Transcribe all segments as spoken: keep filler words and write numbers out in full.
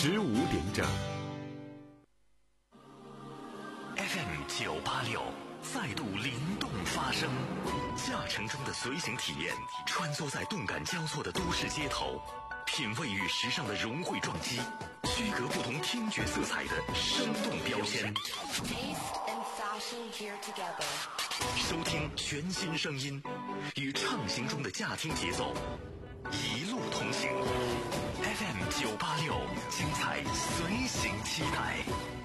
十五点整。 F M 九八六再度灵动发声，驾乘中的随行体验，穿梭在动感交错的都市街头，品味与时尚的融汇撞击，区隔不同听觉色彩的生动标签。收听全新声音，与畅行中的驾听节奏，一路同行。F M 九八六，精彩随行期待。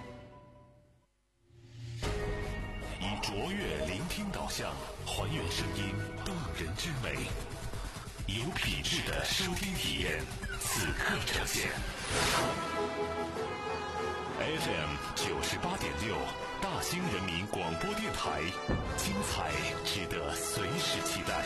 以卓越聆听导向，还原声音动人之美，有品质的收听体验，此刻呈现。F M 九十八点六，大兴人民广播电台，精彩值得随时期待。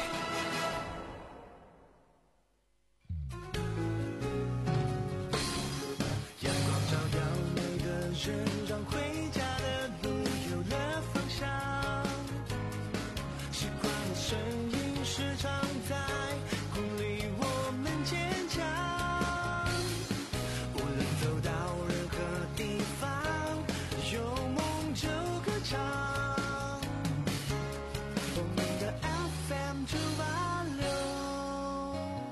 阳光照耀每个人，让回家的路有了方向。习惯的声音时常在鼓励我们坚强。无论走到任何地方，有梦就歌唱。我们的 F M 九八六。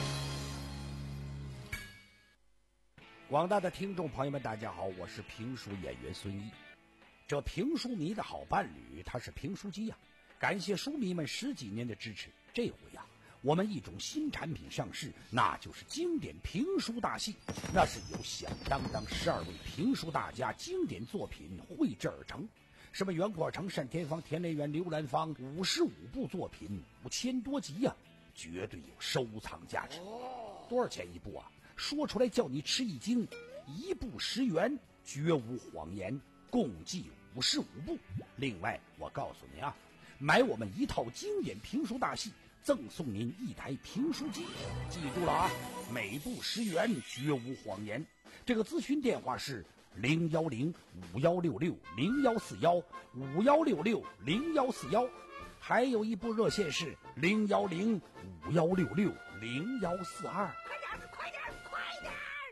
广大的听众朋友们大家好，我是评书演员孙一。这评书迷的好伴侣他是评书机呀、啊，感谢书迷们十几年的支持。这回呀、啊，我们一种新产品上市，那就是经典评书大戏。那是由响当当十二位评书大家经典作品绘制而成，什么袁阔成、单田芳、田连元、刘兰芳，五十五部作品，五千多集呀、啊，绝对有收藏价值。多少钱一部啊？说出来叫你吃一惊，一部十元，绝无谎言，共计五十五部。另外我告诉您啊，买我们一套经典评书大戏，赠送您一台评书机。记住了啊，每部十元，绝无谎言。这个咨询电话是零幺零五幺六六零幺四幺五幺六六零幺四幺，还有一部热线是零幺零五幺六六零幺四二。 快点快点！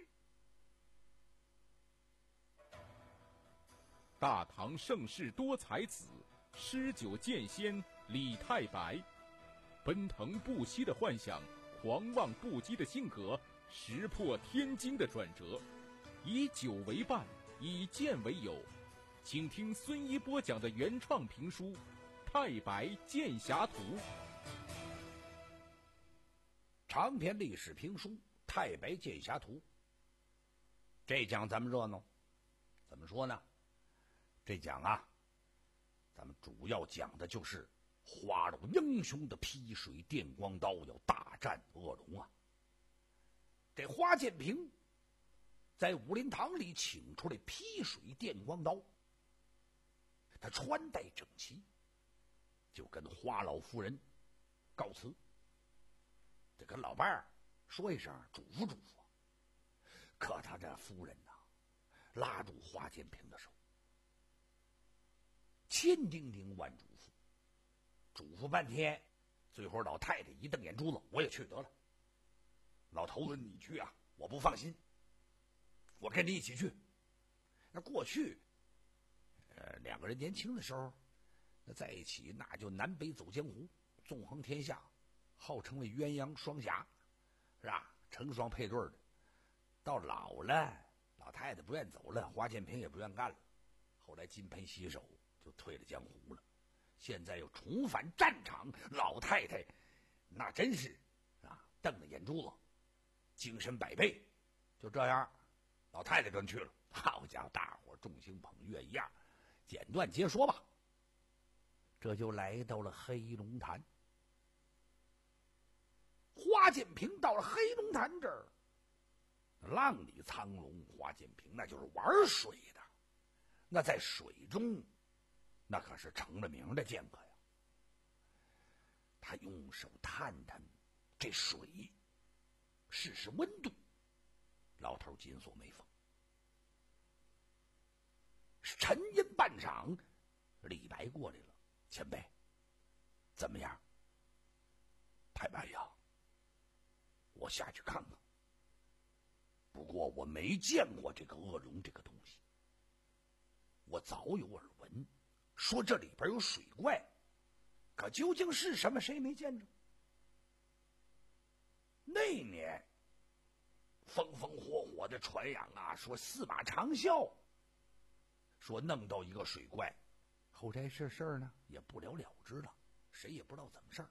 大唐盛世多才子，诗酒剑仙李太白，奔腾不息的幻想，狂妄不羁的性格，石破天惊的转折，以酒为伴，以剑为友。请听孙一波讲的原创评书《太白剑侠图》。 长篇历史评书《太白剑侠图》，这讲咱们热闹。怎么说呢？这讲啊，咱们主要讲的就是花楼英雄的劈水电光刀要大战恶龙啊。这花建平在武林堂里请出来劈水电光刀，他穿戴整齐，就跟花老夫人告辞，得跟老伴儿说一声，嘱咐嘱咐。可他这夫人呐、啊，拉住花建平的手，千叮咛万嘱咐，嘱咐半天，最后老太太一瞪眼珠子，我也去得了。老头子你去啊，我不放心，我跟你一起去。那过去呃，两个人年轻的时候那在一起，那就南北走江湖，纵横天下，号称为鸳鸯双侠，是吧？成双配对的。到老了，老太太不愿走了，花建平也不愿干了，后来金盆洗手，就退了江湖了。现在又重返战场，老太太那真是啊，瞪着眼珠子，精神百倍。就这样，老太太跟去了。好家伙，大伙众星捧月一样。简短截说吧，这就来到了黑龙潭。花建平到了黑龙潭这儿，浪里苍龙，花建平那就是玩水的，那在水中那可是成了名的剑客呀。他用手探探这水试试温度，老头紧锁眉峰。沉吟半晌，李白过来了，前辈，怎么样？太白呀，我下去看看。 不过我没见过这个恶龙这个东西，我早有耳闻，说这里边有水怪，可究竟是什么，谁没见着？那年风风火火的传扬啊，说司马长啸说弄到一个水怪，后来这事儿呢也不了了之了，谁也不知道怎么事儿。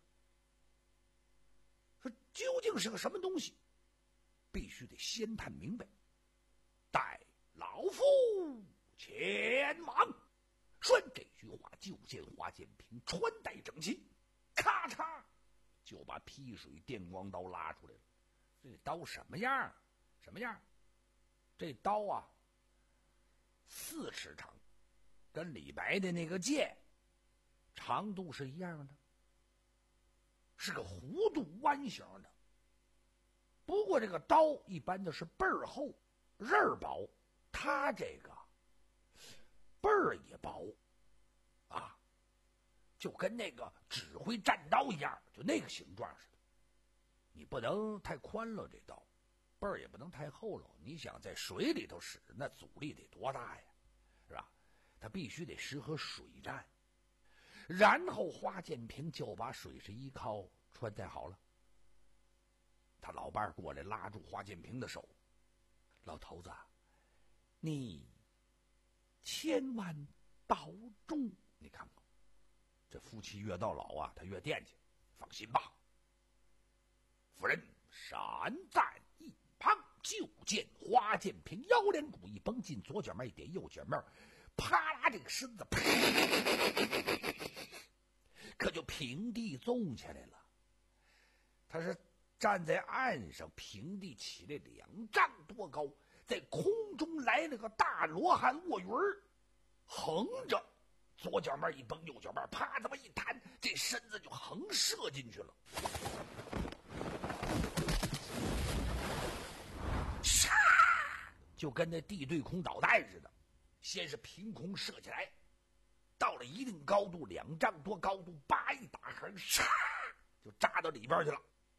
说究竟是个什么东西，必须得先探明白。待老夫前往。说这句话，就见华建平穿戴整齐，咔嚓就把劈水电光刀拉出来了。这刀什么样？什么样？这刀啊，四尺长，跟李白的那个剑长度是一样的，是个弧度弯形的。不过这个刀一般的是背儿厚刃儿薄，他这个背儿也薄啊，就跟那个指挥战刀一样，就那个形状似的。你不能太宽了，这刀背儿也不能太厚了。你想在水里头使，那阻力得多大呀，是吧？它必须得适合水战。然后华建平就把水是一靠穿戴好了。他老伴儿过来拉住华建平的手，老头子，你千万保重。你看看，这夫妻越到老啊，他越惦记。放心吧。夫人闪在一旁，就见华建平腰连骨一绷进左脚面一点右脚面，啪啦这个身子，可就平地纵起来了。他是站在岸上，平地起来两丈多高，在空中来了个大罗汉卧云儿，横着，左脚面一绷，右脚面啪这么一弹，这身子就横射进去了。唰，就跟那地对空导弹似的，先是凭空射起来，到了一定高度，两丈多高度，叭一打横，唰就扎到里边去了。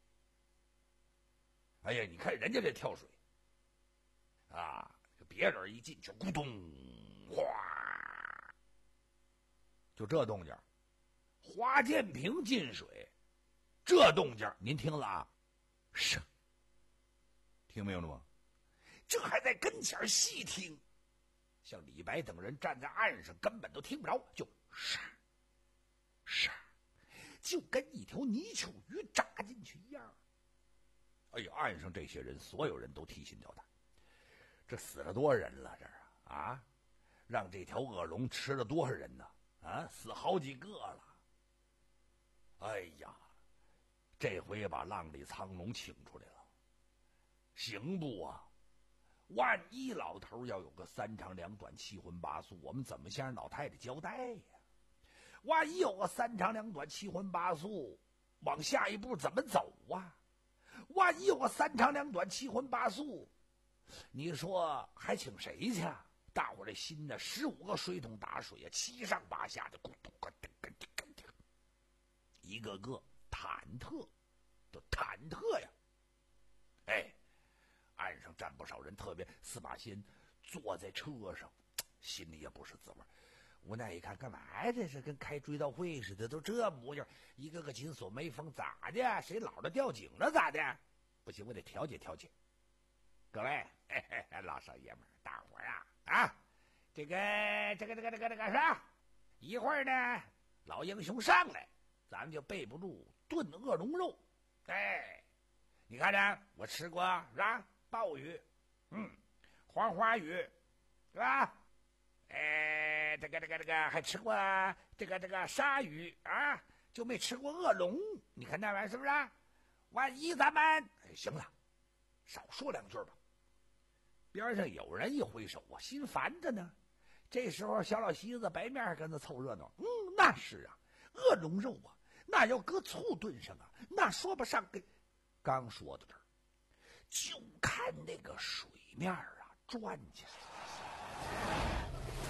哎呀，你看人家这跳水啊，别人一进去咕咚哗，就这动静。华建平进水这动静您听了啊，是听明白了吗？这还在跟前细听，像李白等人站在岸上根本都听不着，就唰唰，就跟一条泥鳅鱼扎进去一样。哎呀，岸上这些人所有人都提心吊胆，这死了多少人了？这啊啊，让这条恶龙吃了多少人呢？啊，死好几个了。哎呀，这回把浪里苍龙请出来了，行不啊？万一老头要有个三长两短七荤八素，我们怎么向老太太交代呀？万一有个三长两短七荤八素，往下一步怎么走啊？万一有个三长两短七荤八素，你说还请谁去？大伙这心呢，十五个水桶打水啊，七上八下的，咕咚咕咚咕咚咕咚，一个个忐忑，都忐忑呀！哎，岸上站不少人，特别司马欣坐在车上，心里也不是滋味。无奈一看，干嘛呀？这是跟开追悼会似的，都这模样，一个个紧锁眉峰，咋的？谁老的掉井了？咋的？不行，我得调解调解。各位，嘿嘿，老少爷们儿，大伙儿啊啊，这个这个这个这个这个啥？一会儿呢，老英雄上来，咱们就备不住炖恶龙肉。哎，你看着，我吃过是吧？鲍鱼，嗯，黄花鱼，是吧？哎，这个这个这个还吃过这个这个鲨鱼啊，就没吃过恶龙。你看那玩意儿是不是？万一咱们哎，行了，少说两句吧。边上有人一挥手啊，心烦着呢。这时候小老西子白面跟他凑热闹。嗯，那是啊，恶龙肉啊，那要搁醋炖上啊，那说不上跟。刚说到这儿，就看那个水面啊转起来了。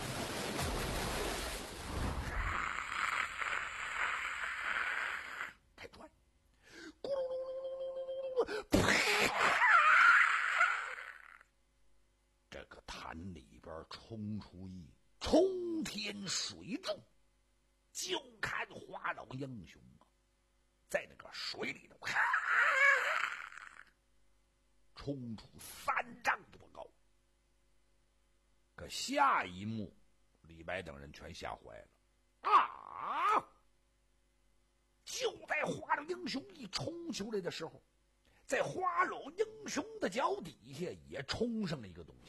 开转，咕噜噜噜噜噜噜噜， 这个潭里边冲出一冲天水柱，就看花老英雄啊，在那个水里头，咔，冲出三丈多高。可下一幕，李白等人全吓坏了啊！就在花老英雄一冲出来的时候，在花老英雄的脚底下也冲上了一个东西。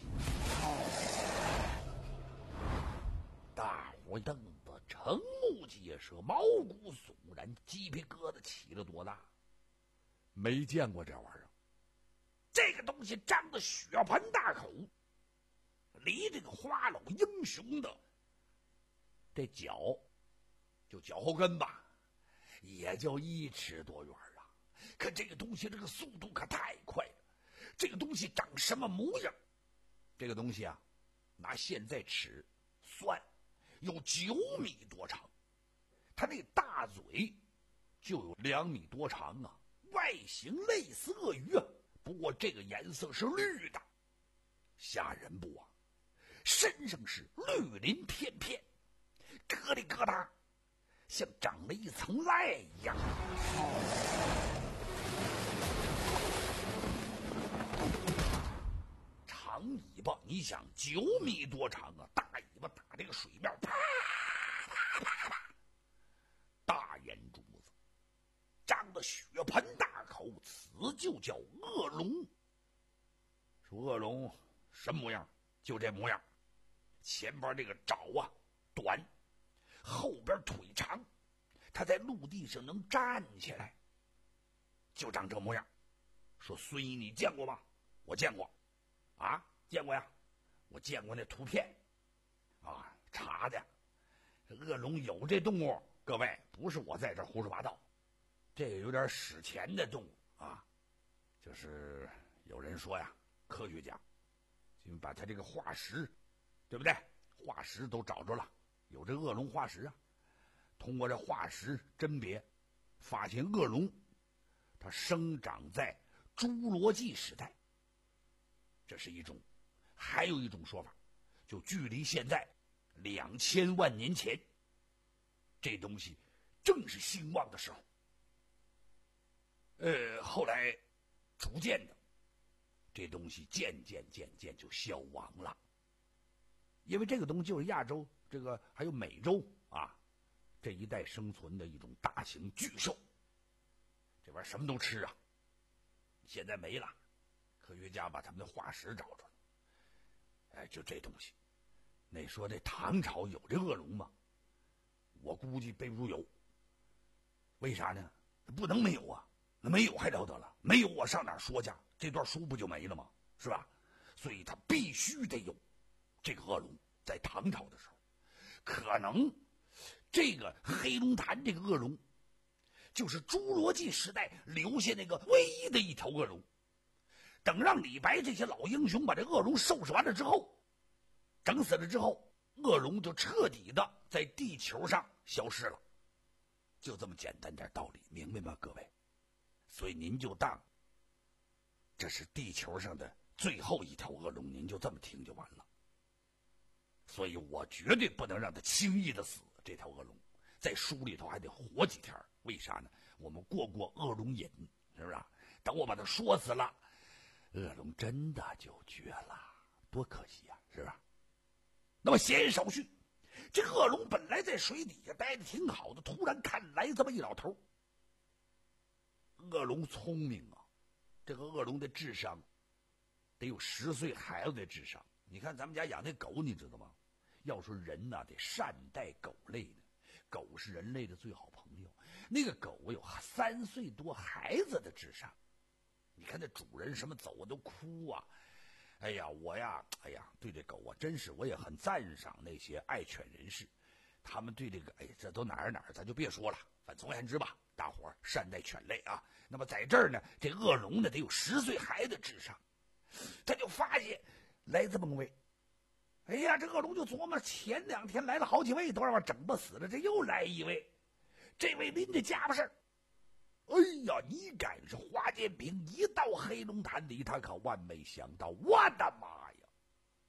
大伙瞪得瞠目结舌，毛骨悚然，鸡皮疙瘩起了多大？没见过这玩意儿。这个东西张得血盆大口，离这个花老英雄的这脚，就脚后跟吧，也就一尺多远啊。可这个东西这个速度可太快了。这个东西长什么模样？这个东西啊，拿现在尺算，有九米多长。它那大嘴就有两米多长啊，外形类似鳄鱼啊，不过这个颜色是绿的，吓人不啊？身上是绿鳞片片，咯里咯哒，像长了一层赖一样。长尾巴，你想九米多长啊，大尾巴打这个水面，啪啪啪啪，大眼珠子，张得血盆大口，此就叫恶龙。说恶龙什么模样？就这模样，前边这个爪啊短，后边腿长，它在陆地上能站起来，就长这模样。说孙毅，你见过吗？我见过。啊，见过呀，我见过那图片，啊，查的。恶龙有这动物，各位不是我在这胡说八道，这个有点史前的动物啊，就是有人说呀，科学家就把他这个化石，对不对？化石都找着了，有这恶龙化石啊。通过这化石甄别，发现恶龙它生长在侏罗纪时代。这是一种，还有一种说法，就距离现在两千万年前，这东西正是兴旺的时候。呃，后来逐渐的，这东西渐渐渐渐就消亡了，因为这个东西就是亚洲这个还有美洲啊这一带生存的一种大型巨兽，这玩意儿什么都吃啊，现在没了。科学家把他们的化石找着了，哎，就这东西。那说这唐朝有这恶龙吗？我估计背不住有。为啥呢？不能没有啊，那没有还了得了？没有我上哪儿说去？这段书不就没了吗？是吧？所以他必须得有这个恶龙。在唐朝的时候，可能这个黑龙潭这个恶龙，就是侏罗纪时代留下那个唯一的一条恶龙。等让李白这些老英雄把这恶龙收拾完了之后，整死了之后，恶龙就彻底的在地球上消失了，就这么简单点道理，明白吗，各位？所以您就当这是地球上的最后一条恶龙，您就这么听就完了。所以我绝对不能让他轻易的死，这条恶龙在书里头还得活几天。为啥呢？我们过过恶龙瘾，是不是？等我把他说死了，恶龙真的就绝了，多可惜啊，是吧？那么闲言少叙，这恶龙本来在水底下待的挺好的，突然看来这么一老头。恶龙聪明啊，这个恶龙的智商得有十岁孩子的智商。你看咱们家养那狗，你知道吗？要说人呐、啊，得善待狗类呢，狗是人类的最好朋友。那个狗有三岁多孩子的智商。你看这主人什么走都哭啊！哎呀，我呀，哎呀，对这狗啊，真是我也很赞赏那些爱犬人士，他们对这个，哎，这都哪儿哪儿，咱就别说了。反总而言之吧，大伙儿善待犬类啊。那么在这儿呢，这恶龙呢得有十岁孩子智商，他就发现来这么个位。哎呀，这恶龙就琢磨，前两天来了好几位，都让我整不死了，这又来一位，这位拎着家伙事儿。哎呀，你赶上华建平一到黑龙潭里，他可万没想到，我的妈呀！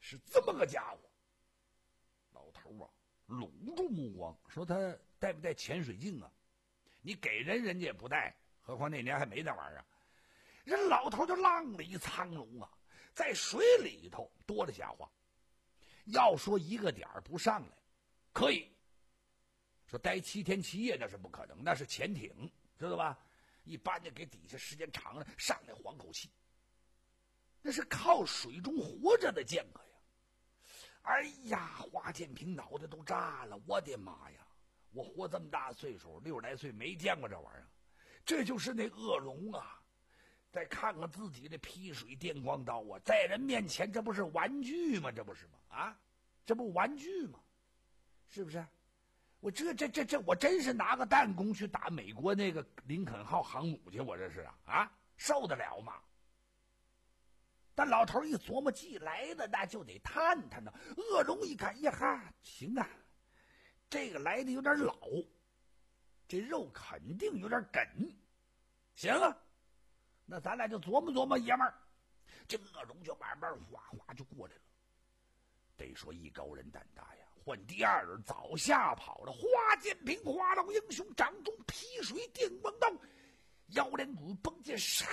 是这么个家伙。老头啊，拢住目光，说他带不带潜水镜啊？你给人，人家也不带，何况那年还没那玩意儿。人老头就浪里苍龙啊，在水里头多了瞎话。要说一个点儿不上来，可以说待七天七夜那是不可能，那是潜艇，知道吧？一般的给底下时间长了上来缓口气，那是靠水中活着的剑客呀。哎呀，华建平脑袋都炸了，我的妈呀！我活这么大岁数，六十来岁没见过这玩意儿，这就是那恶龙啊！再看看自己的劈水电光刀啊，在人面前这不是玩具吗？这不是吗？啊，这不玩具吗？是不是？我这这这这，我真是拿个弹弓去打美国那个林肯号航母去，我这是啊啊，受得了吗？但老头一琢磨，既来了，那就得探探呢。恶龙一看，呀哈，行啊，这个来的有点老，这肉肯定有点梗，行啊，那咱俩就琢磨琢磨，爷们儿。这恶龙就慢慢哗哗就过来了。得说一高人胆大呀，换第二人早吓跑了。华建平，华老英雄，掌中劈水电光刀，腰连骨崩剑，杀！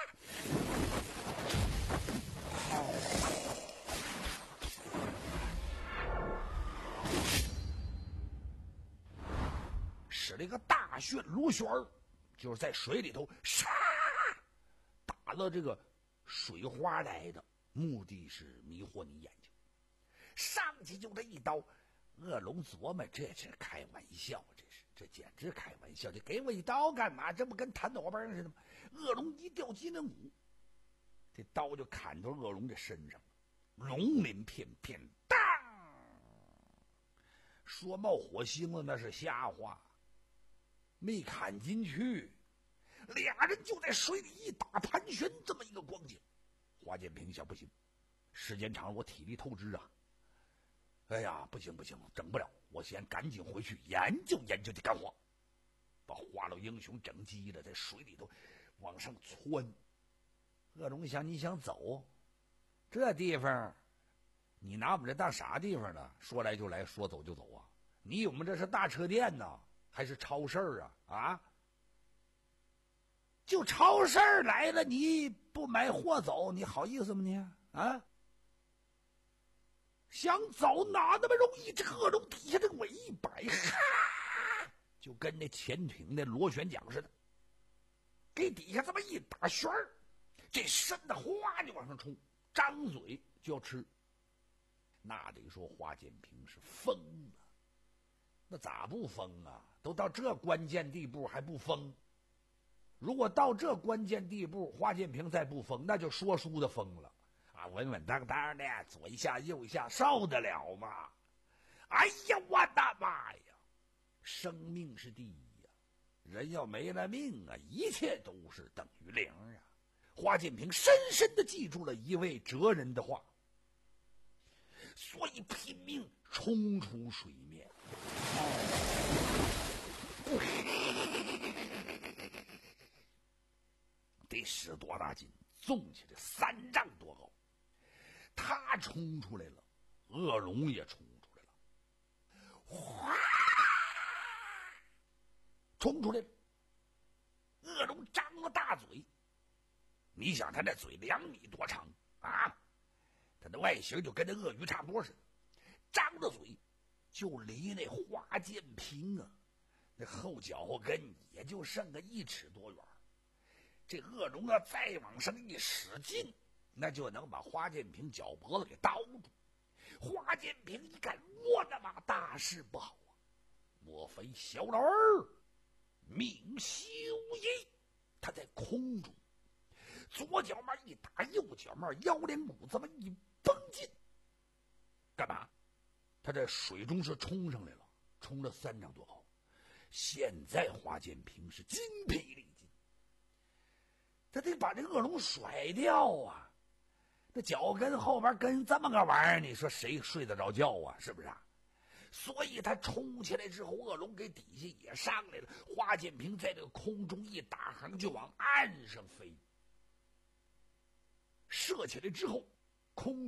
使了一个大旋螺旋儿，就是在水里头杀，打了这个水花来的，目的是迷惑你眼睛。上去就这一刀，恶龙琢磨这是开玩笑，这是这简直开玩笑，这给我一刀干嘛？这不跟弹脑崩似的吗？恶龙一掉脊梁骨，这刀就砍到恶龙的身上，龙鳞片片，当！说冒火星了那是瞎话，没砍进去，俩人就在水里一打盘旋，这么一个光景。华建平想，不行，时间长了我体力透支啊。哎呀，不行不行，整不了，我先赶紧回去研究研究这干活。把花老英雄整急了，在水里头往上窜。恶龙想，你想走这地方，你拿我们这当啥地方呢？说来就来，说走就走啊！你我们这是大车店呢，还是超市啊？啊，就超市来了，你不买货走，你好意思吗你？啊，想走哪那么容易？这恶龙底下这个尾一摆，哈，就跟那潜艇那螺旋桨似的，给底下这么一打旋儿，这身子哗就往上冲，张嘴就要吃。那得说华建平是疯了，那咋不疯啊？都到这关键地步还不疯？如果到这关键地步，华建平再不疯，那就说书的疯了啊！稳稳当当的，左一下右一下，受得了吗？哎呀，我的妈呀！生命是第一呀，人要没了命啊，一切都是等于零啊！华建平深深地记住了一位哲人的话，所以拼命冲出水面。得使多大劲，纵起来三丈多高。他冲出来了，恶龙也冲出来了，哗，冲出来了。恶龙张了大嘴，你想他那嘴两米多长啊？他的外形就跟那鳄鱼差不多似的，张着嘴就离那华建平啊，那后脚后跟也就剩个一尺多远。这恶龙啊，再往上一使劲，那就能把华建平脚脖子给叨住。华建平一看，我的妈，大事不好啊！莫非小老儿命休矣？他在空中，左脚面一打，右脚面腰连骨这么一绷进，干嘛？他在水中是冲上来了，冲了三丈多高。现在华建平是筋疲力尽，他得把这恶龙甩掉啊！那脚跟后边跟这么个玩意儿，你说谁睡得着觉啊？是不是啊？所以他冲起来之后，恶龙给底下也上来了。华建平在这个空中一打横，就往岸上飞。射起来之后，空中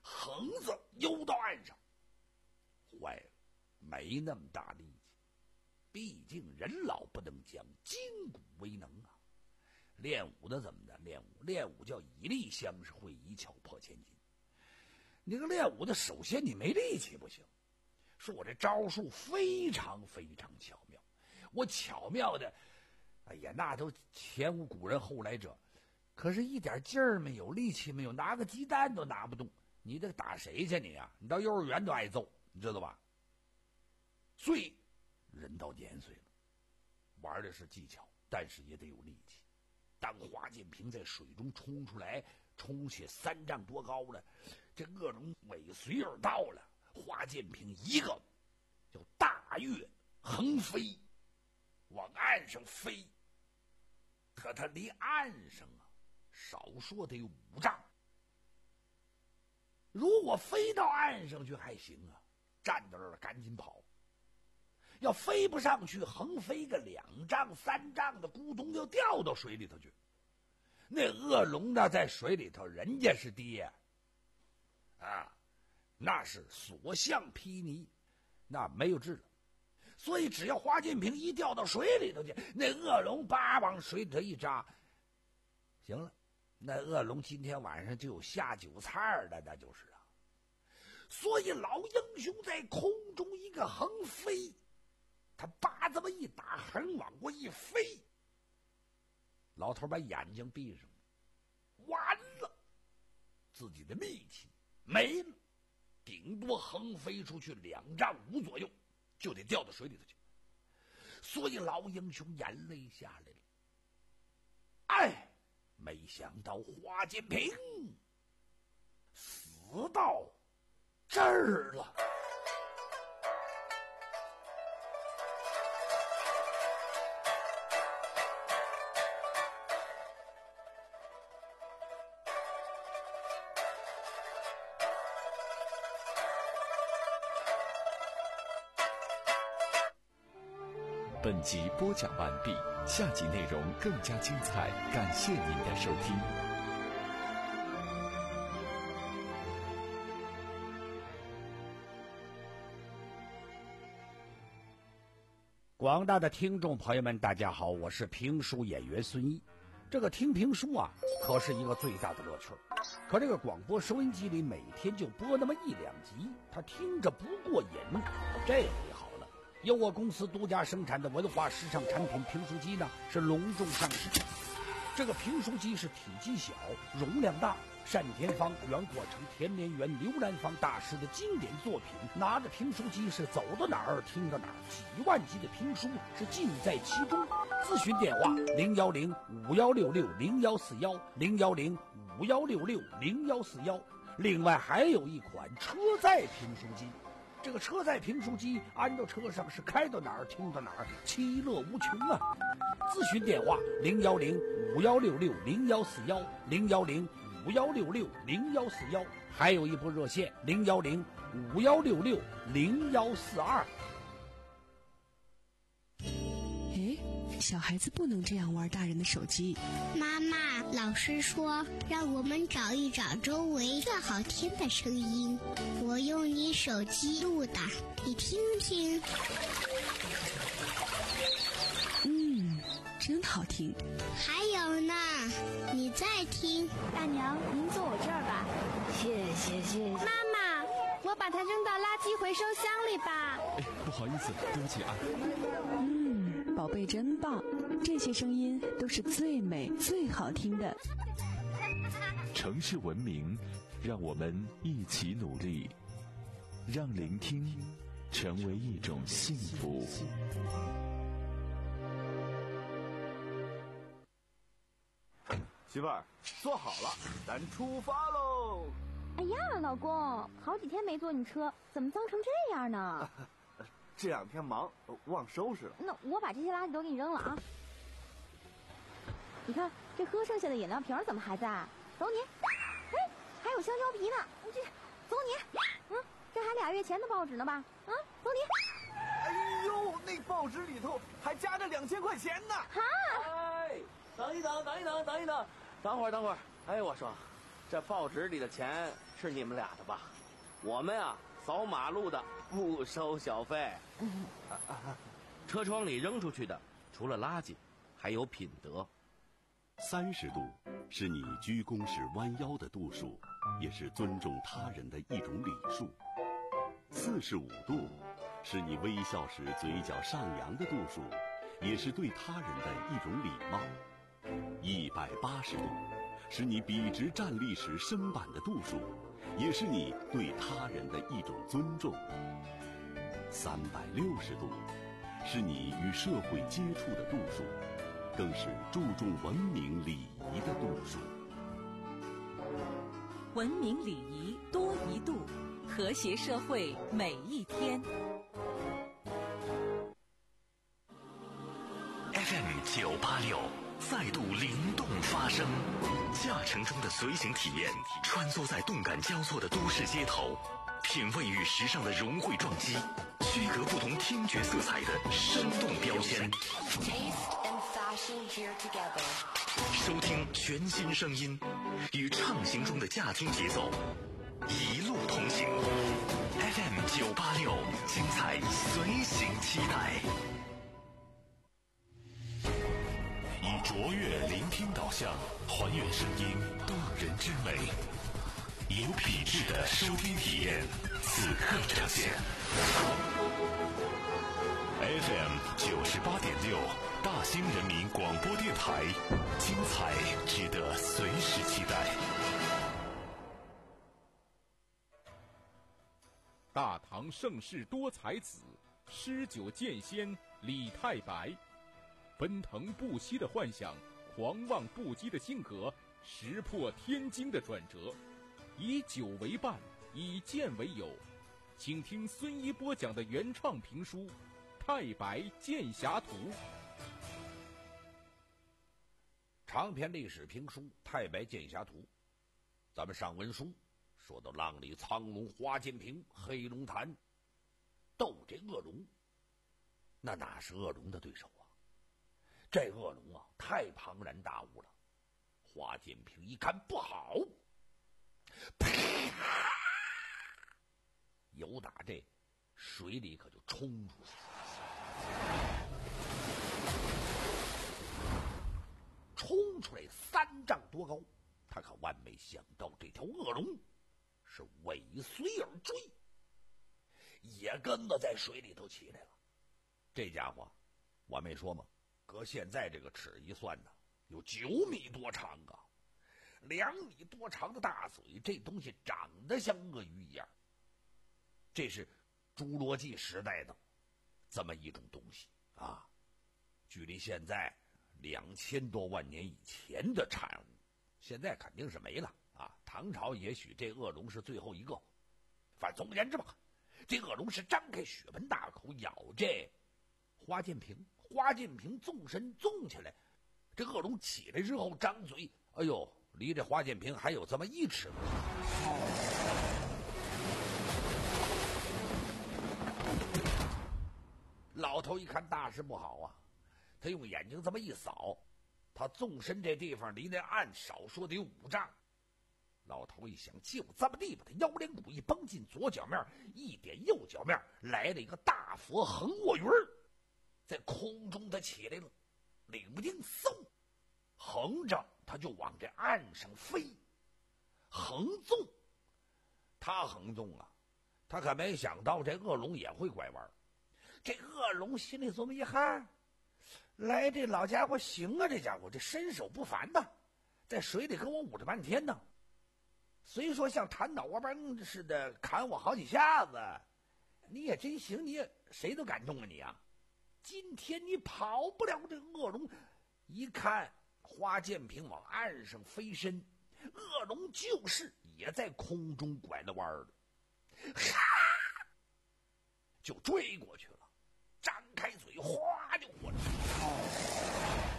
横子游到岸上。坏了，没那么大力气，毕竟人老不能僵，筋骨为能啊。练武的怎么的？练武练武叫以力相是会以巧破千金。那个练武的，首先你没力气不行，说我这招数非常非常巧妙，我巧妙的，哎呀，那都前无古人后来者，可是一点劲儿没有，力气没有，拿个鸡蛋都拿不动，你这打谁去你啊？你到幼儿园都挨揍，你知道吧？所以人到年岁了，玩的是技巧，但是也得有力气。当华建平在水中冲出来，冲起三丈多高了，这恶龙尾随而到了，华建平一个叫大跃横飞，往岸上飞。可他离岸上啊，少说得有五丈。如果飞到岸上去还行啊，站到这儿赶紧跑。要飞不上去，横飞个两丈三丈的，咕咚就掉到水里头去。那恶龙呢，在水里头，人家是爹啊，那是所向披靡，那没有治了。所以只要华建平一掉到水里头去，那恶龙叭往水里头一扎，行了，那恶龙今天晚上就有下酒菜的，那就是啊。所以老英雄在空中一个横飞，他叭这么一打横往过一飞，老头把眼睛闭上，完了，自己的力气没了，顶多横飞出去两丈五左右，就得掉到水里头去。所以老英雄眼泪下来了。哎，没想到华建平死到这儿了。 本集播讲完毕，下集内容更加精彩，感谢您的收听。 广大的听众朋友们，大家好，我是评书演员孙一。这个听评书啊，可是一个最大的乐趣。可这个广播收音机里每天就播那么一两集，他听着不过瘾。这回好了，由我公司独家生产的文化时尚产品评书机呢，是隆重上市。这个评书机是体积小，容量大，单田芳、袁国成、田连元、刘兰芳大师的经典作品。拿着评书机是走到哪儿听到哪儿，几万集的评书是尽在其中。咨询电话零幺零五幺六六零幺四幺零幺零五幺六六零幺四幺。另外还有一款车载评书机。这个车载评书机安到车上是开到哪儿听到哪儿，其乐无穷啊！咨询电话零幺零五幺六六零幺四幺零幺零五幺六六零幺四幺，还有一部热线零幺零五幺六六零幺四二。 哎，小孩子不能这样玩大人的手机。 妈妈，老师说让我们找一找周围最好听的声音，我用你手机录的，你听听。 嗯，真好听。 还有呢，你再听。 大娘，您坐我这儿吧。 谢谢谢谢。 妈妈，我把它扔到垃圾回收箱里吧。 哎，不好意思，对不起啊。 嗯，宝贝真棒，这些声音都是最美最好听的。 城市文明，让我们一起努力，让聆听成为一种幸福。 媳妇儿，坐好了，咱出发喽！ 哎呀，老公，好几天没坐你车，怎么脏成这样呢？ 这两天忙，忘收拾了。 那我把这些垃圾都给你扔了啊！你看，这喝剩下的饮料瓶怎么还在？走你！哎，还有香蕉皮呢，这走你！嗯，这还俩月前的报纸呢吧？啊，走你！ 哎呦，那报纸里头还夹着两千块钱呢！ 哈！ 哎，等一等，等一等，等一等，等会儿，等会儿。哎，我说， 这报纸里的钱是你们俩的吧？我们啊，扫马路的不收小费。 嗯啊啊、车窗里扔出去的，除了垃圾，还有品德。 三十度是你鞠躬时弯腰的度数，也是尊重他人的一种礼数。四十五度是你微笑时嘴角上扬的度数，也是对他人的一种礼貌。一百八十度是你笔直站立时身板的度数，也是你对他人的一种尊重。三百六十度是你与社会接触的度数，更是注重文明礼仪的度数。 文明礼仪多一度，和谐社会每一天。 F M 九八六再度灵动发声，驾乘中的随行体验，穿梭在动感交错的都市街头，品味与时尚的融汇撞击，区隔不同听觉色彩的生动标签。收听全新声音，与畅行中的驾听节奏，一路同行。F M 九八六，精彩随行期待。以卓越聆听导向，还原声音动人之美，有品质的收听体验，此刻呈现。F M 九十八点六，大兴人民广播电台，精彩值得随时期待。 大唐盛世多才子，诗酒剑仙李太白。奔腾不息的幻想，狂妄不羁的性格，石破天惊的转折，以酒为伴，以剑为友。请听孙一播讲的原创评书《太白剑侠图》。 长篇历史评书《太白剑侠图》，咱们上文书说到浪里苍龙花剑平黑龙潭斗这恶龙，那哪是恶龙的对手啊？这恶龙啊，太庞然大物了。花剑平一看不好，啪，由打这水里可就冲出去了，冲出来三丈多高。他可万没想到，这条恶龙是尾随而追，也跟着在水里头起来了。这家伙，我没说吗？搁现在这个尺一算呢，有九米多长啊，两米多长的大嘴，这东西长得像鳄鱼一样。这是侏罗纪时代的这么一种东西啊，距离现在两千多万年以前的产物，现在肯定是没了啊。唐朝也许这恶龙是最后一个，反正总而言之吧，这恶龙是张开血盆大口咬这花剑平。花剑平纵身纵起来，这恶龙起来之后张嘴，哎呦，离这花剑平还有这么一尺。老头一看大事不好啊，他用眼睛这么一扫，他纵身这地方离那岸少说得有五丈。老头一想，就这么地，把他腰连骨一绷进左脚面，一点右脚面，来了一个大佛横卧云儿。在空中他起来了，领不定嗖，横着他就往这岸上飞，横纵。他横纵啊，他可没想到这恶龙也会拐弯。这恶龙心里这么一喊，来，这老家伙行啊，这家伙这身手不凡呐，在水里跟我捂着半天呢。虽说像弹脑瓜棒似的砍我好几下子，你也真行，你也谁都敢动啊你啊！今天你跑不了这恶龙。一看花剑平往岸上飞身，恶龙就是也在空中拐了弯儿了，哈，就追过去了，张开嘴哗就过来。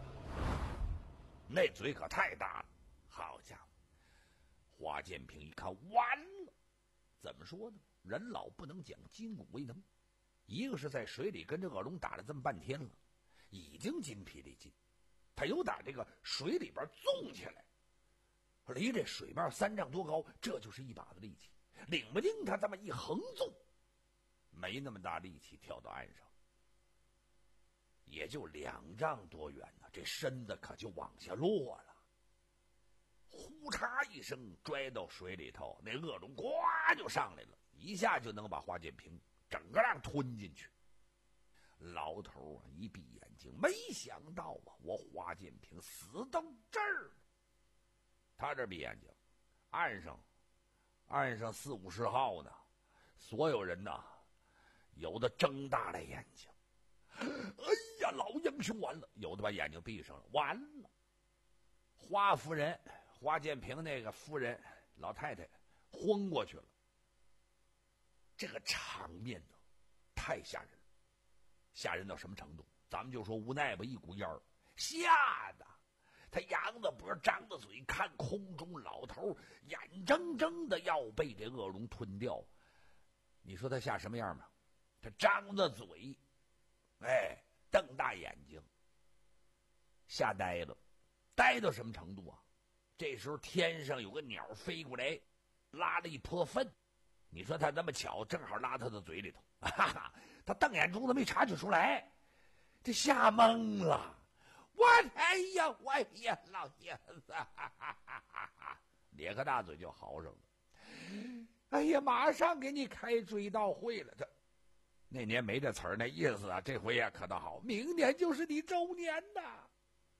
那嘴可太大了，好家伙！花剑平一看完了，怎么说呢？人老不能讲筋骨为能。一个是在水里跟这恶龙打了这么半天了，已经筋疲力尽，他又打这个水里边纵起来， 离这水面三丈多高，这就是一把子力气。领不丁他这么一横纵，没那么大力气跳到岸上，也就两丈多远呢，这身子可就往下落了。呼嚓一声拽到水里头，那恶龙呱就上来了，一下就能把花建平整个让吞进去。老头啊一闭眼睛，没想到啊，我花建平死到这儿了。他这闭眼睛，岸上岸上四五十号呢，所有人呐，有的睁大了眼睛，哎呀，老英雄完了；有的把眼睛闭上了，完了。花夫人，花建平那个夫人老太太昏过去了。这个场面呢，太吓人了，吓人到什么程度？咱们就说无奈吧，一股烟儿，吓得他扬着脖，张着嘴看空中，老头眼睁睁的要被这恶龙吞掉。你说他吓什么样吗？他张着嘴，哎，瞪大眼睛，吓呆了。呆到什么程度啊？这时候天上有个鸟飞过来，拉了一泼粪。你说他那么巧，正好拉他的嘴里头，哈哈，他瞪眼珠子没察觉出来，这吓懵了。我哎呀，我呀，老爷子，哈哈哈哈哈，咧个大嘴就嚎上了。哎呀，马上给你开追悼会了。他那年没这词儿，那意思啊，这回呀可倒好，明年就是你周年呐。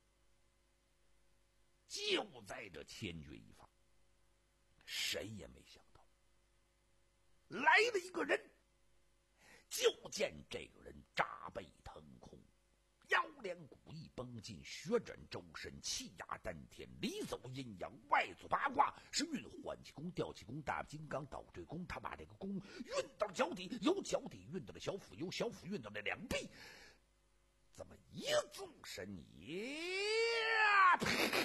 就在这千钧一发，谁也没想到，来了一个人。就见这个人扎背腾空，腰连骨一绷进，血枕周身，气压丹田，里走阴阳，外走八卦，是运缓气功、调气功、大金刚、倒坠功。他把这个功运到脚底，由脚底运到了小腹，由小腹运到了两臂。这么一纵身呀，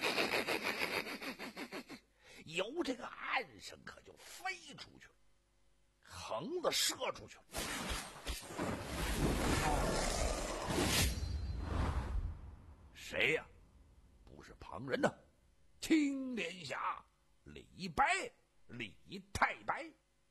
由这个岸上可就飞出去了，横的射出去了。谁呀？不是旁人呐，青莲侠李白，李太白。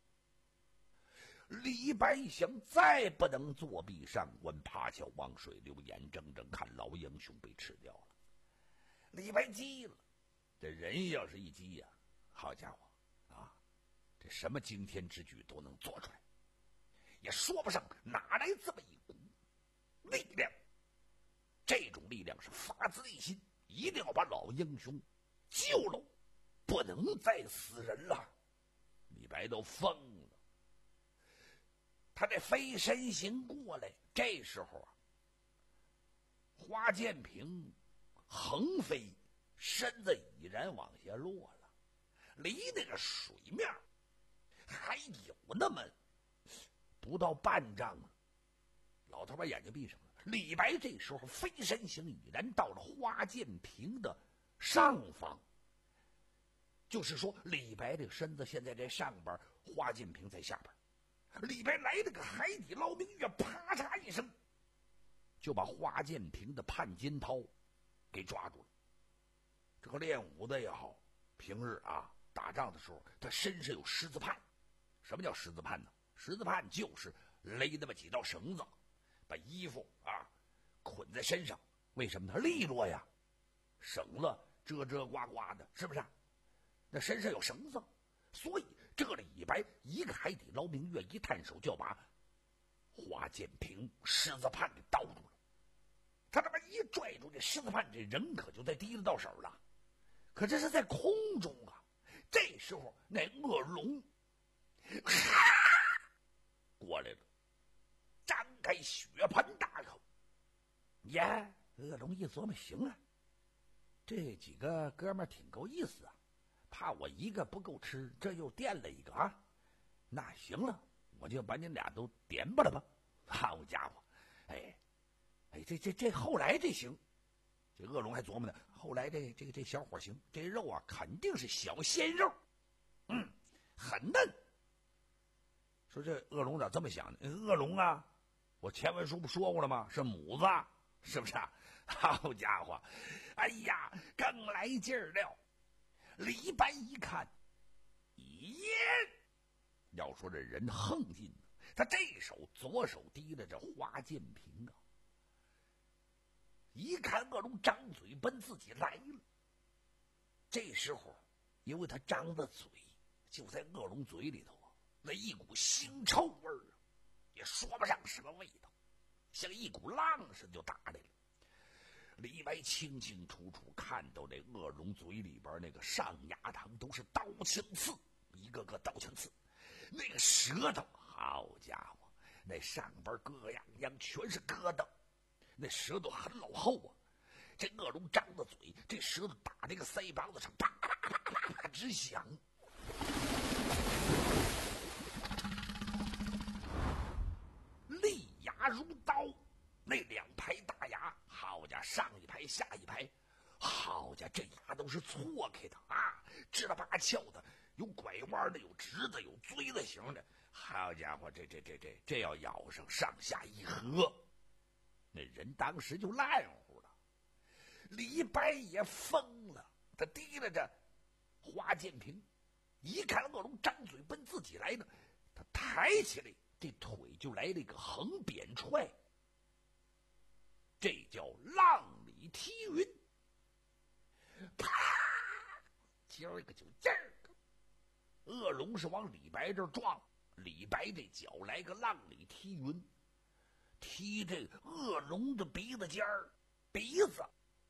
李白想再不能作壁上观，趴下望水流，眼睁睁看老英雄被吃掉了。李白急了，这人要是一急呀、啊，好家伙啊，这什么惊天之举都能做出来，也说不上哪来这么一股力量。这种力量是发自内心，一定要把老英雄救了，不能再死人了。李白都疯了。他这飞身行过来，这时候啊，花建平横飞，身子已然往下落了，离那个水面还有那么不到半丈啊。老头把眼睛闭上了。李白这时候飞身行已然到了花建平的上方，就是说李白这个身子现在在上边，花建平在下边。李白来了个海底捞明月，啪嚓一声就把花建平的盼金涛给抓住了。这个练武的也好，平日啊打仗的时候，他身上有狮子盼。什么叫狮子盼呢？狮子盼就是勒那么几道绳子，把衣服啊捆在身上。为什么？它利落呀，省了遮遮刮刮的，是不是？那身上有绳子，所以这个李白一个海底捞明月，一探手就要把花建平狮子盼给倒住了。他这么一拽住这狮子盼，这人可就在提了到手了。可这是在空中啊。这时候那恶龙过来了，张开血盆大口。呀，恶龙一琢磨，行啊，这几个哥们儿挺够意思啊，怕我一个不够吃，这又垫了一个啊。那行了，我就把你俩都点吧了吧。好家伙，哎哎，这这这后来这行。这恶龙还琢磨呢，后来这这个这小伙行，这肉啊肯定是小鲜肉，嗯，很嫩。说这恶龙咋这么想呢？恶龙啊，我前文书不说过了吗？是母子，是不是啊？好家伙，哎呀，更来劲儿了！ 李白一看，耶！要说这人横劲，他这手左手提着这花剑瓶啊，一看恶龙张嘴奔自己来了。这时候，因为他张的嘴就在恶龙嘴里头啊，那一股腥臭味儿啊，也说不上什么味道，像一股浪似的就打来了。李白清清楚楚看到这恶龙嘴里边那个上牙膛都是刀枪刺，一个个刀枪刺，那个舌头，好家伙，那上边各样样全是疙瘩，那舌头很老厚啊。这恶龙张着嘴，这舌头打这个腮帮子上，啪啪啪啪啪直响。利牙如刀，那两排大牙，好家伙，上一排下一排，好家伙，这牙都是错开的啊，支了八翘的，有拐弯的，有直的，有锥子形的。好家伙，这这这这这要咬上，上下一合，那人当时就烂乎了。李白也疯了，他提了这花剑瓶，一看恶龙张嘴奔自己来呢，他抬起来，这腿就来了一个横扁踹，这叫浪里踢云。啪！今儿个就这儿个，恶龙是往李白这儿撞，李白这脚来个浪里踢云，踢这恶龙的鼻子尖儿，鼻子。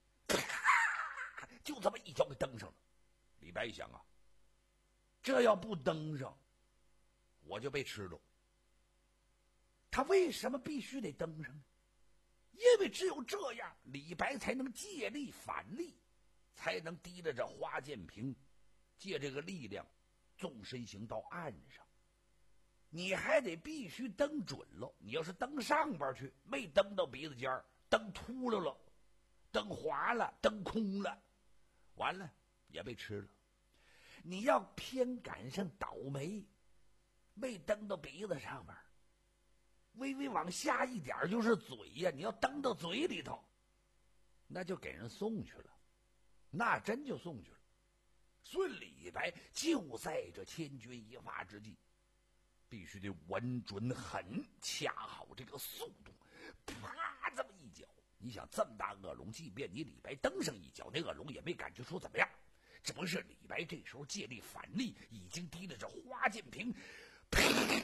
就这么一脚给蹬上了。李白一想啊，这要不蹬上，我就被吃了。他为什么必须得蹬上呢？因为只有这样，李白才能借力反力，才能提着这花剑瓶，借这个力量纵身行到岸上。你还得必须蹬准了，你要是蹬上边去，没蹬到鼻子尖儿，蹬秃噜了，蹬滑了，蹬空了，完了也被吃了。你要偏赶上倒霉，没蹬到鼻子上面，微微往下一点就是嘴呀，你要蹬到嘴里头，那就给人送去了，那真就送去了。所以李白就在这千钧一发之际，必须得稳准狠，掐好这个速度，啪这么一脚。你想这么大恶龙，即便你李白蹬上一脚，那恶龙也没感觉出怎么样。只不过是李白这时候借力反力，已经提着这花剑瓶，啪，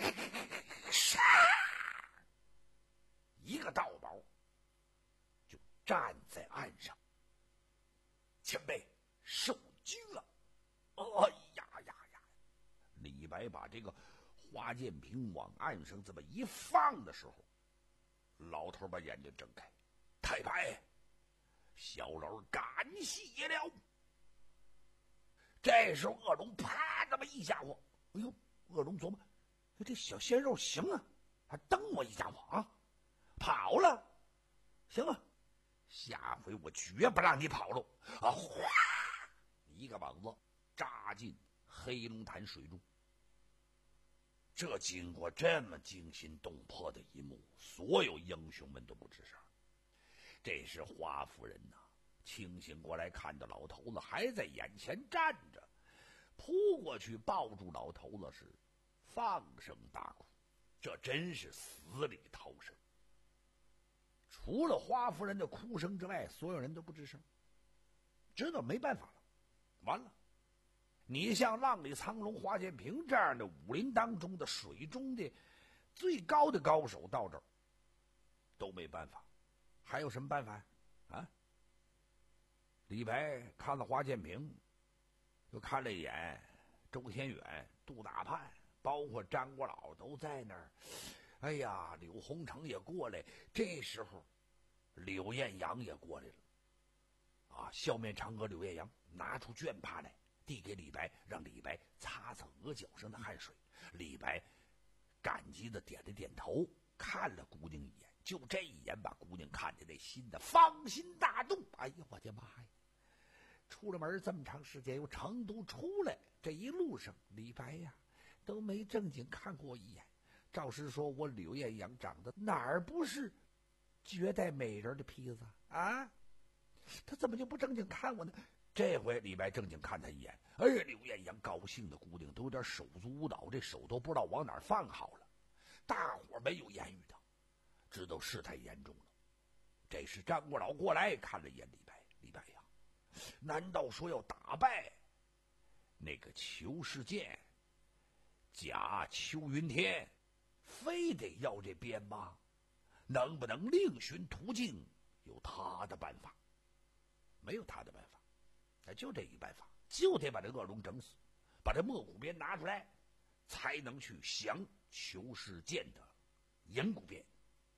一个倒包就站在岸上。前辈受惊了！哎呀呀呀！李白把这个花剑瓶往岸上这么一放的时候，老头把眼睛睁开。太白，小老感谢了。这时候恶龙啪这么一家伙，哎呦，恶龙琢磨，这小鲜肉行啊，还蹬我一家伙啊，跑了，行啊，下回我绝不让你跑了啊！哗，一个膀子扎进黑龙潭水中。这经过这么惊心动魄的一幕，所有英雄们都不吱声。这时花夫人呐、啊，清醒过来，看到老头子还在眼前站着，扑过去抱住老头子，是放声大哭。这真是死里逃生。除了花夫人的哭声之外，所有人都不吱声，知道没办法了，完了。你像浪里苍龙、花剑平这样的武林当中的水中的最高的高手，到这儿都没办法。还有什么办法啊？李白看了花剑平，又看了一眼周天远、杜大盼，包括张国老都在那儿。哎呀，柳洪成也过来。这时候柳艳阳也过来了啊！笑面嫦娥柳艳阳拿出绢帕来递给李白，让李白擦擦额角上的汗水。李白感激的点了点头，看了姑娘一眼，就这一眼把姑娘看见那心的芳心大动。哎呀，我的妈呀！出了门这么长时间，由成都出来，这一路上李白呀都没正经看过我一眼。赵师说我柳艳阳长得哪儿不是绝代美人的坯子啊？他怎么就不正经看我呢？ 这回李白正经看他一眼，哎，刘彦阳高兴的姑娘都有点手足舞蹈，这手都不知道往哪儿放好了。大伙没有言语的，知道事态严重了。这时张国老过来看了一眼李白，李白呀，难道说要打败那个裘世健、假邱云天，非得要这鞭吗？能不能另寻途径？有他的办法？没有他的办法，那就这一办法，就得把这恶龙整死，把这莫骨鞭拿出来，才能去降裘世健的银骨鞭。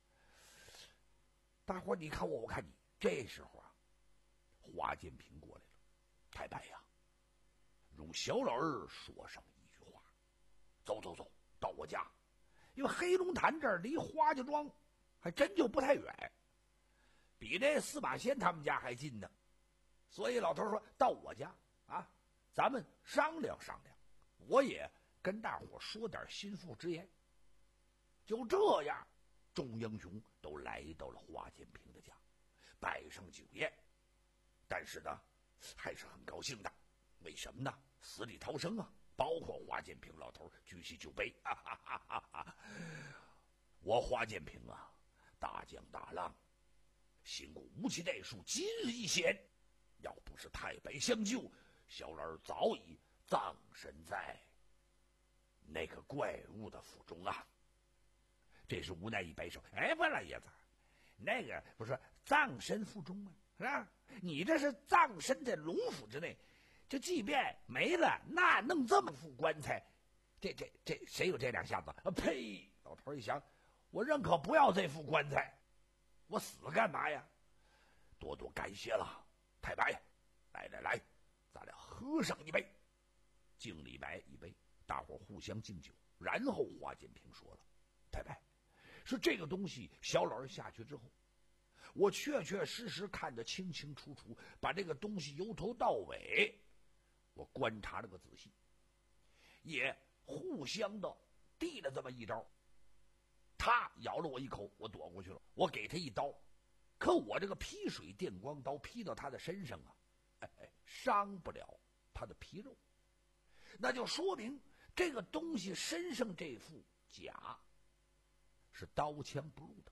大伙你看我，我看你。这时候啊，华建平过来了。太白呀，容小老儿说上一句话。走走走，到我家，因为黑龙潭这儿离花家庄还真就不太远，比这司马迁他们家还近呢。所以老头说到我家啊，咱们商量商量，我也跟大伙说点心腹之言。就这样，众英雄都来到了华建平的家，摆上酒宴。但是呢，还是很高兴的。为什么呢？死里逃生啊！包括华建平老头举起酒杯，哈哈哈哈哈！我华建平啊，大江大浪，辛苦无期代数，今日一险。要不是太白相救，小老儿早已葬身在那个怪物的府中啊！这是无奈一摆手，哎，不，老爷子，那个不是葬身府中吗？是吧？你这是葬身在龙府之内，这即便没了，那弄这么副棺材，这这这谁有这两下子？啊呸！老头一想，我认可不要这副棺材，我死了干嘛呀？多多感谢了。太白，来来来，咱俩喝上一杯，敬李白一杯，大伙互相敬酒。然后华建平说了：“太白，是这个东西，小老儿下去之后，我确确实实看得清清楚楚，把这个东西由头到尾，我观察了个仔细，也互相的递了这么一招。他咬了我一口，我躲过去了，我给他一刀。”可我这个劈水电光刀劈到他的身上啊，哎哎，伤不了他的皮肉，那就说明这个东西身上这副甲是刀枪不入的，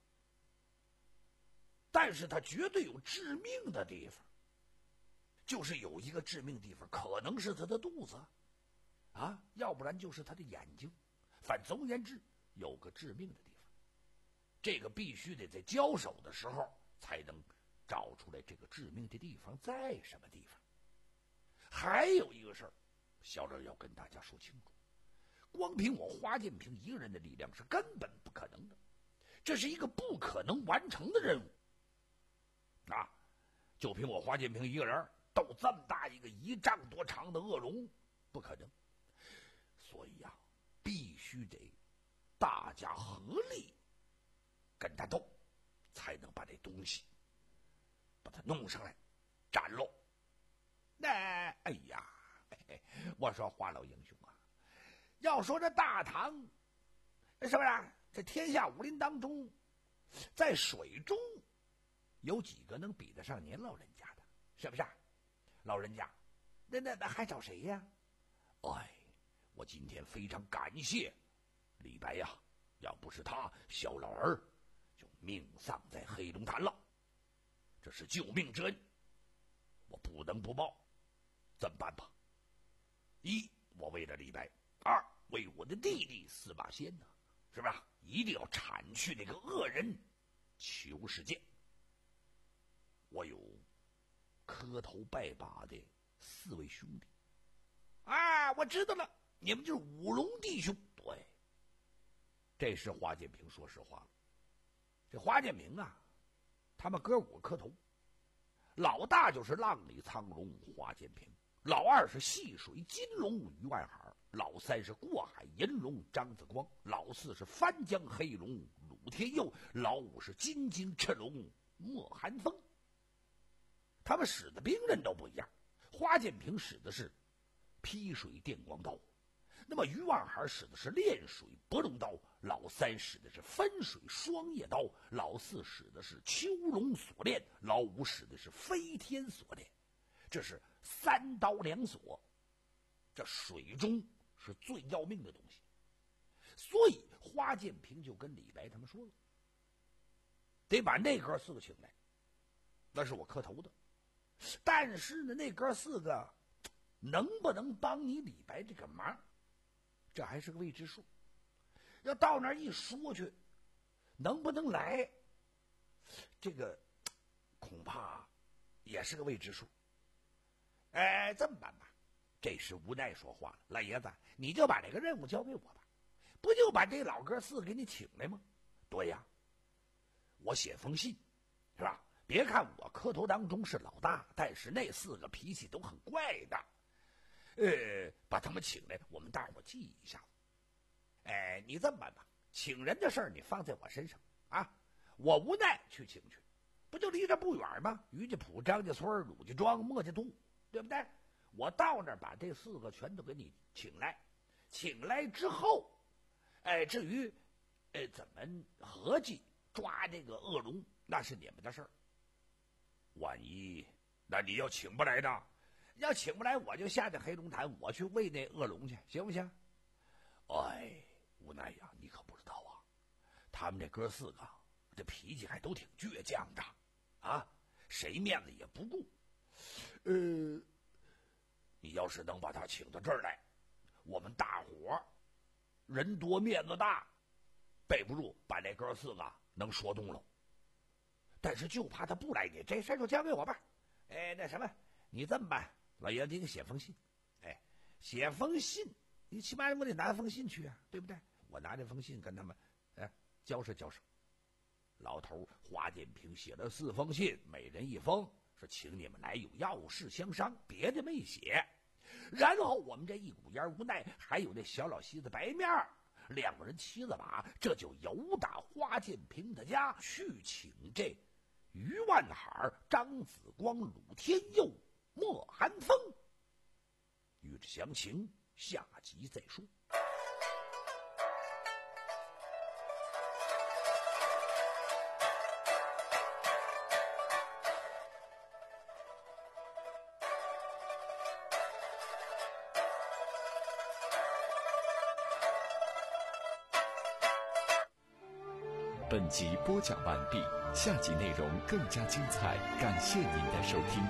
但是它绝对有致命的地方，就是有一个致命地方，可能是他的肚子啊，要不然就是他的眼睛，反总而言之有个致命的地方，这个必须得在交手的时候才能找出来这个致命的地方在什么地方。还有一个事儿，小老要跟大家说清楚，光凭我华建平一个人的力量是根本不可能的，这是一个不可能完成的任务啊！就凭我华建平一个人斗这么大一个一丈多长的恶龙，不可能。所以啊，必须得大家合力跟他斗，才能把这东西把它弄上来斩喽。那哎呀，嘿嘿，我说华老英雄啊，要说这大唐是不是这天下武林当中，在水中有几个能比得上您老人家的，是不是？老人家那那那还找谁呀？哎，我今天非常感谢李白呀，要不是他，小老儿就命丧在黑龙潭了，这是救命之恩，我不能不报。怎么办吧？一，我为了李白；二，为我的弟弟司马迁呢，是不是？一定要铲去那个恶人裘世健。我有磕头拜把的四位兄弟啊，我知道了，你们就是五龙弟兄。对，这时华建平说实话了。这华建平啊，他们哥五个磕头，老大就是浪里苍龙华建平，老二是戏水金龙于万海，老三是过海银龙张子光，老四是翻江黑龙鲁天佑，老五是金睛赤龙莫寒风。他们使的兵刃都不一样，华建平使的是劈水电光刀，那么于万海使的是炼水博龙刀，老三使的是分水双叶刀，老四使的是秋龙锁链，老五使的是飞天锁链。这是三刀两锁，这水中是最要命的东西。所以花建平就跟李白他们说了，得把那哥四个请来，那是我磕头的。但是呢，那哥四个能不能帮你李白这个忙，这还是个未知数。要到那儿一说去，能不能来，这个恐怕也是个未知数。哎，这么办吧，这时无奈说话了，老爷子，你就把这个任务交给我吧，不就把这老哥四个给你请来吗？对呀，我写封信，是吧？别看我磕头当中是老大，但是那四个脾气都很怪的。呃，把他们请来，我们大伙记一下。哎，你这么办吧，请人的事儿你放在我身上啊，我无奈去请去，不就离这不远吗？于家堡、张家村、鲁家庄、墨家渡，对不对？我到那儿把这四个全都给你请来，请来之后，哎，至于呃怎么合计抓这个恶龙，那是你们的事儿。万一那你要请不来呢？要请不来，我就下这黑龙潭，我去喂那恶龙去，行不行？哎，无奈呀，你可不知道啊，他们这哥四个这脾气还都挺倔强的啊，谁面子也不顾。呃，你要是能把他请到这儿来，我们大伙儿人多面子大，背不住把那哥四个能说动了。但是就怕他不来，你这事儿就交给我吧。哎，那什么，你这么办，老爷子，你给写封信。哎，写封信，你起码我得拿封信去啊，对不对？我拿这封信跟他们，哎，交涉交涉。老头花建平写了四封信，每人一封，说请你们来有要事相商，别的没写。然后我们这一股烟无奈，还有那小老西子白面儿。两个人骑了马，这就由打花建平的家去请这于万海、张子光、鲁天佑、莫寒风。欲知详情，下集再说。 本集播讲完毕，下集内容更加精彩，感谢您的收听。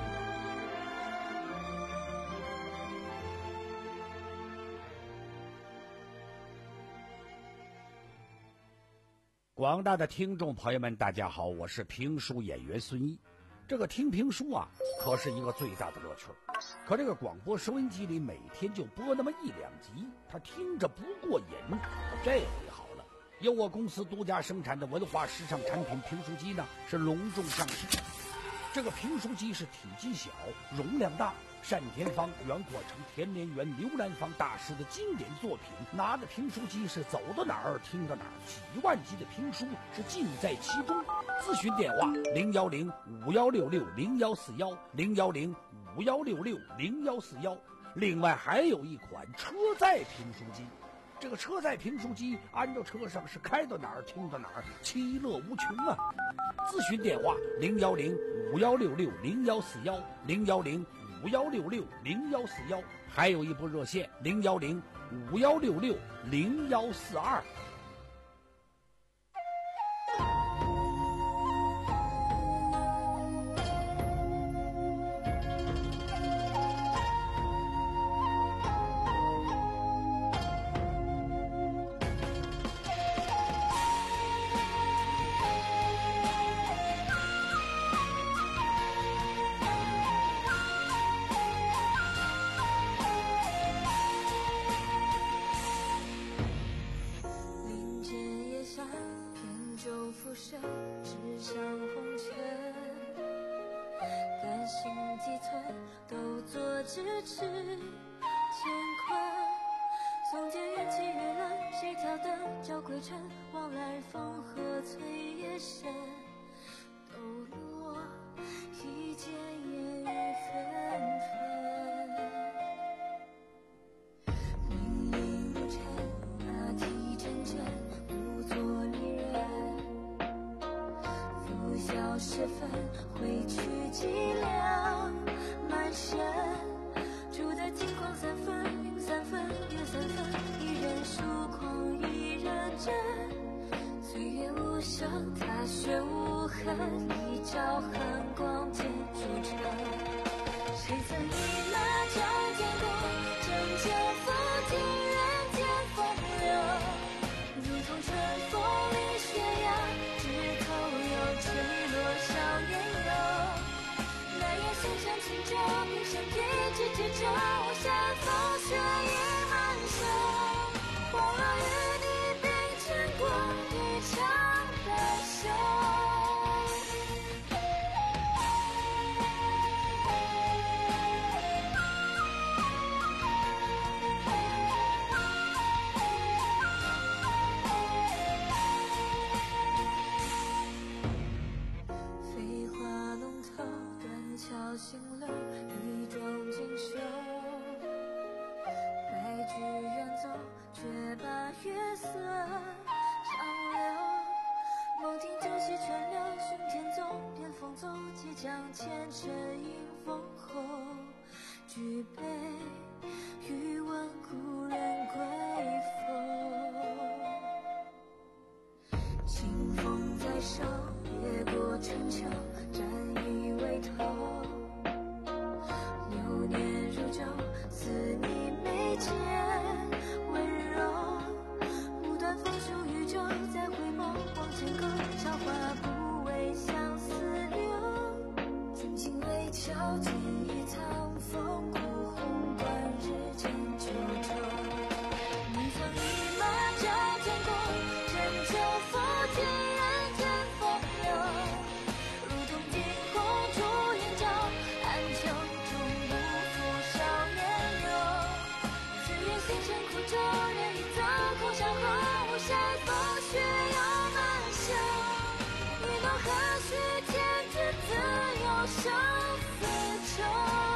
广大的听众朋友们，大家好，我是评书演员孙一。这个听评书啊，可是一个最大的乐趣。可这个广播收音机里每天就播那么一两集，他听着不过瘾。这回好了，由我公司独家生产的文化时尚产品评书机呢，是隆重上市。这个评书机是体积小，容量大，单田芳、袁阔成、田连元、刘兰芳大师的经典作品，拿着评书机是走到哪儿听到哪儿，几万集的评书是尽在其中。咨询电话零幺零五幺六六零幺四幺零幺零五幺六六零幺四幺。另外还有一款车载评书机，这个车载评书机安到车上是开到哪儿听到哪儿，其乐无穷啊！咨询电话零幺零五幺六六零幺四幺零幺零五幺六六零幺四幺，还有一部热线零幺零五幺六六零幺四二。 时分，回去寂寥满身。 不想踏雪无痕，一朝寒光结出尘。谁曾一马仗天过，拯救负尽人间风流。如同春风里雪芽，枝头有垂落少年游。那夜心上轻舟，平生一直执着，山风雪已满袖。恍若与你并肩过一场白首。飞花龙头，断桥行楼，一桩锦绣。白驹远走，却把月色长留。梦听酒席川流，寻天纵，偏风走，即将前尘迎风后。举杯欲问故人归否？清风在手，越过城墙，沾衣为头。流年如酒，似你眉间温柔。不断飞书宇宙，再回眸往前go，韶华不为相思流。轻轻微翘，锦衣藏风，孤鸿观日间九州。你曾一马仗天过，拯救负尽人间风流。如同惊鸿出云霄，暗秋中不负少年游。自愿星辰苦舟，人一走空山后，山风雪又满袖。一梦何须天之自有生死仇。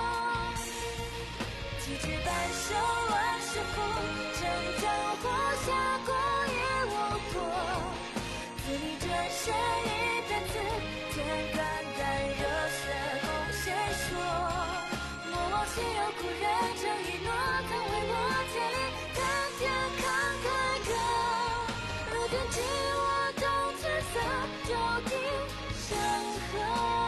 几指半生万世苦，争江湖下过也无多。自你转身一别字，天干淡热血共谁说？莫忘心有故人曾一诺，曾为我千里看天看开歌。如今只我懂此色，就地山河。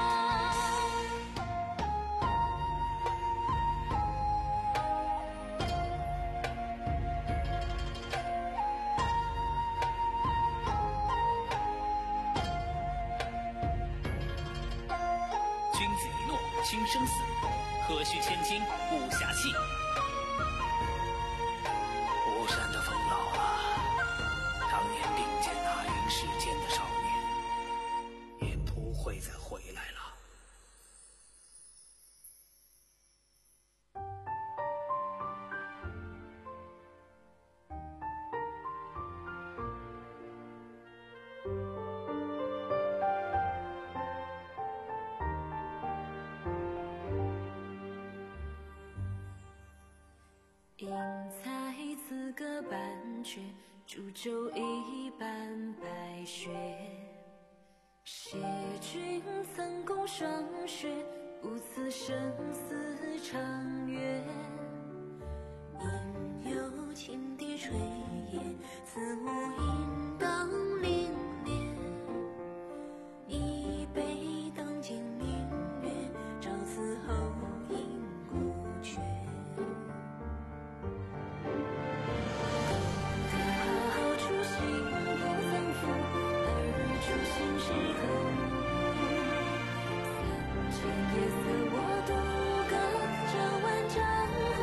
君子一诺轻生死，何须千金不暇弃。 巫山的风老了，当年并肩踏云世间的少年，也不会再回来了。 应采此歌半阙，煮酒一半白雪。谢君曾共霜雪，不辞生死长远。应有青笛吹叶，此无应当凛冽。一杯当今明月，照此后应孤绝。初心是恨，三千夜色我独歌，这万丈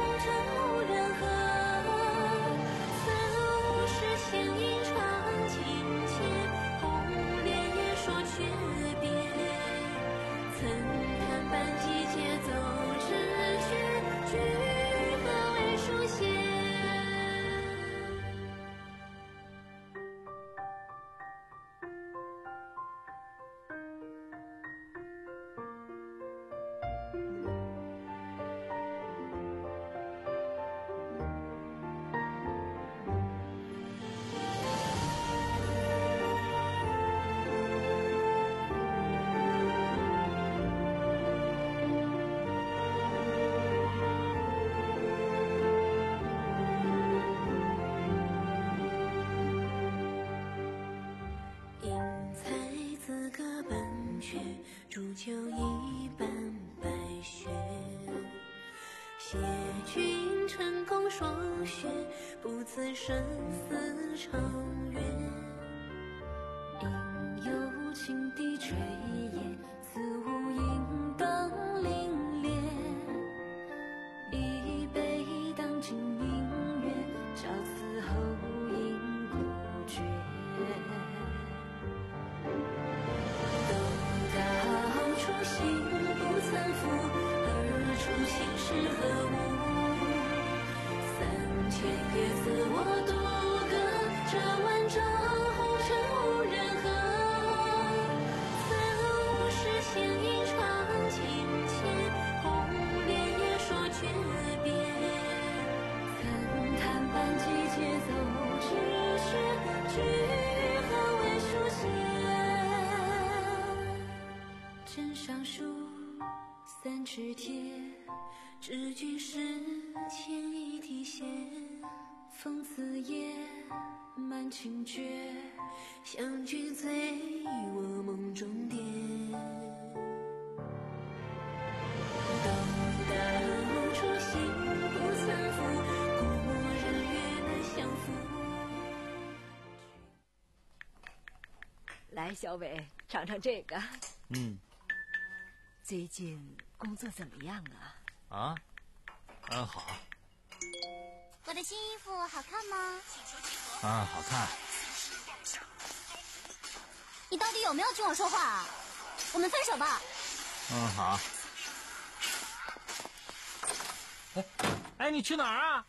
煮酒一般白雪，谢君成功霜雪，不辞生死长远。应有情笛吹叶，此无应当凛冽。一杯当今明月，照此后因孤绝。东道初心不曾负，而初心是何物？三千叶自我独歌，这万丈红尘无人和。此物是仙吟长情牵，红莲也说诀别。曾弹伴季节奏之学，句何为书写。枕上书三尺帖，知君是千一提线。风刺叶满情绝，相聚醉我梦中蝶。道道初心不曾负，故人月难相负。 来，小伟，尝尝这个。 嗯。 最近工作怎么样啊？ 啊，很好。 我的新衣服好看吗？ 啊，好看。 你到底有没有听我说话啊？我们分手吧。 嗯，好。哎，哎，你去哪儿啊？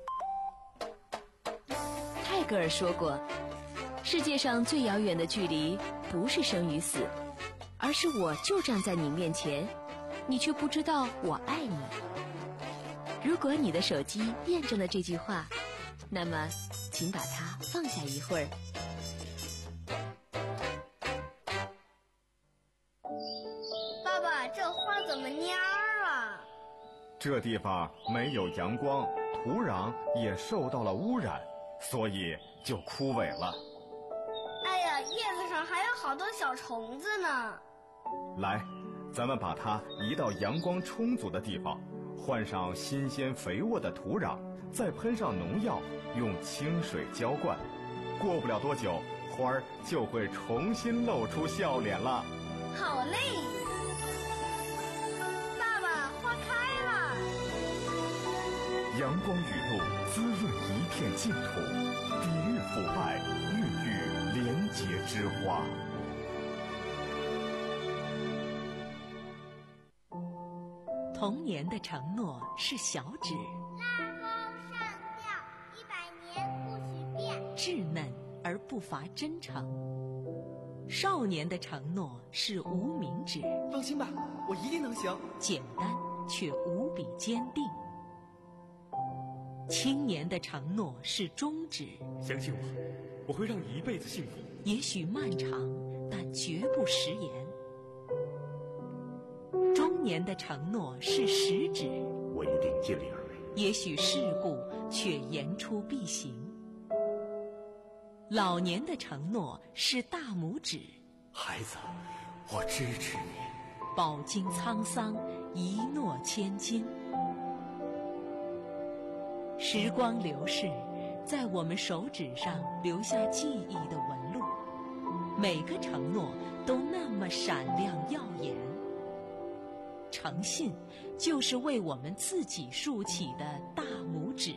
泰戈尔说过，世界上最遥远的距离不是生与死，而是我就站在你面前，你却不知道我爱你。如果你的手机验证了这句话，那么请把它放下一会儿。 爸爸，这花怎么蔫儿了？ 这地方没有阳光，土壤也受到了污染，所以就枯萎了。 哎呀，叶子上还有好多小虫子呢。 来，咱们把它移到阳光充足的地方，换上新鲜肥沃的土壤，再喷上农药，用清水浇灌。过不了多久，花儿就会重新露出笑脸了。 好嘞！爸爸，花开了。 阳光雨露滋润一片净土，抵御腐败，孕育廉洁之花。 童年的承诺是小指， 拉钩上吊一百年不许变， 稚嫩而不乏真诚。少年的承诺是无名指， 放心吧，我一定能行。 简单却无比坚定。青年的承诺是中指， 相信我，我会让你一辈子幸福。 也许漫长，但绝不食言。中年的承诺是食指， 我一定尽力而为。 也许世故，却言出必行。老年的承诺是大拇指， 孩子，我支持你。 饱经沧桑，一诺千金。时光流逝，在我们手指上留下记忆的纹路，每个承诺都那么闪亮耀眼。诚信就是为我们自己竖起的大拇指。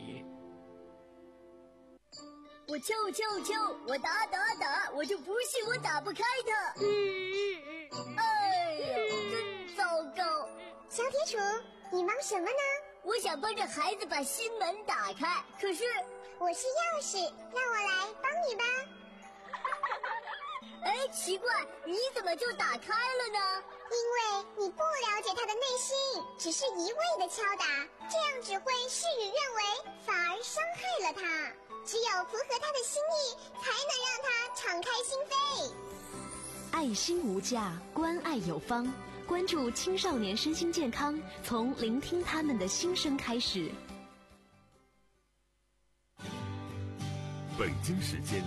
我敲敲敲，我打打打，我就不信我打不开它。嗯，哎呀，真糟糕！ 小铁鼠，你忙什么呢？ 我想帮着孩子把心门打开，可是我是钥匙，让我来帮你吧。 哎，奇怪，你怎么就打开了呢？ 因为你不了解他的内心，只是一味的敲打，这样只会事与愿违，反而伤害了他。只有符合他的心意，才能让他敞开心扉。 爱心无价，关爱有方。关注青少年身心健康，从聆听他们的心声开始。 北京时间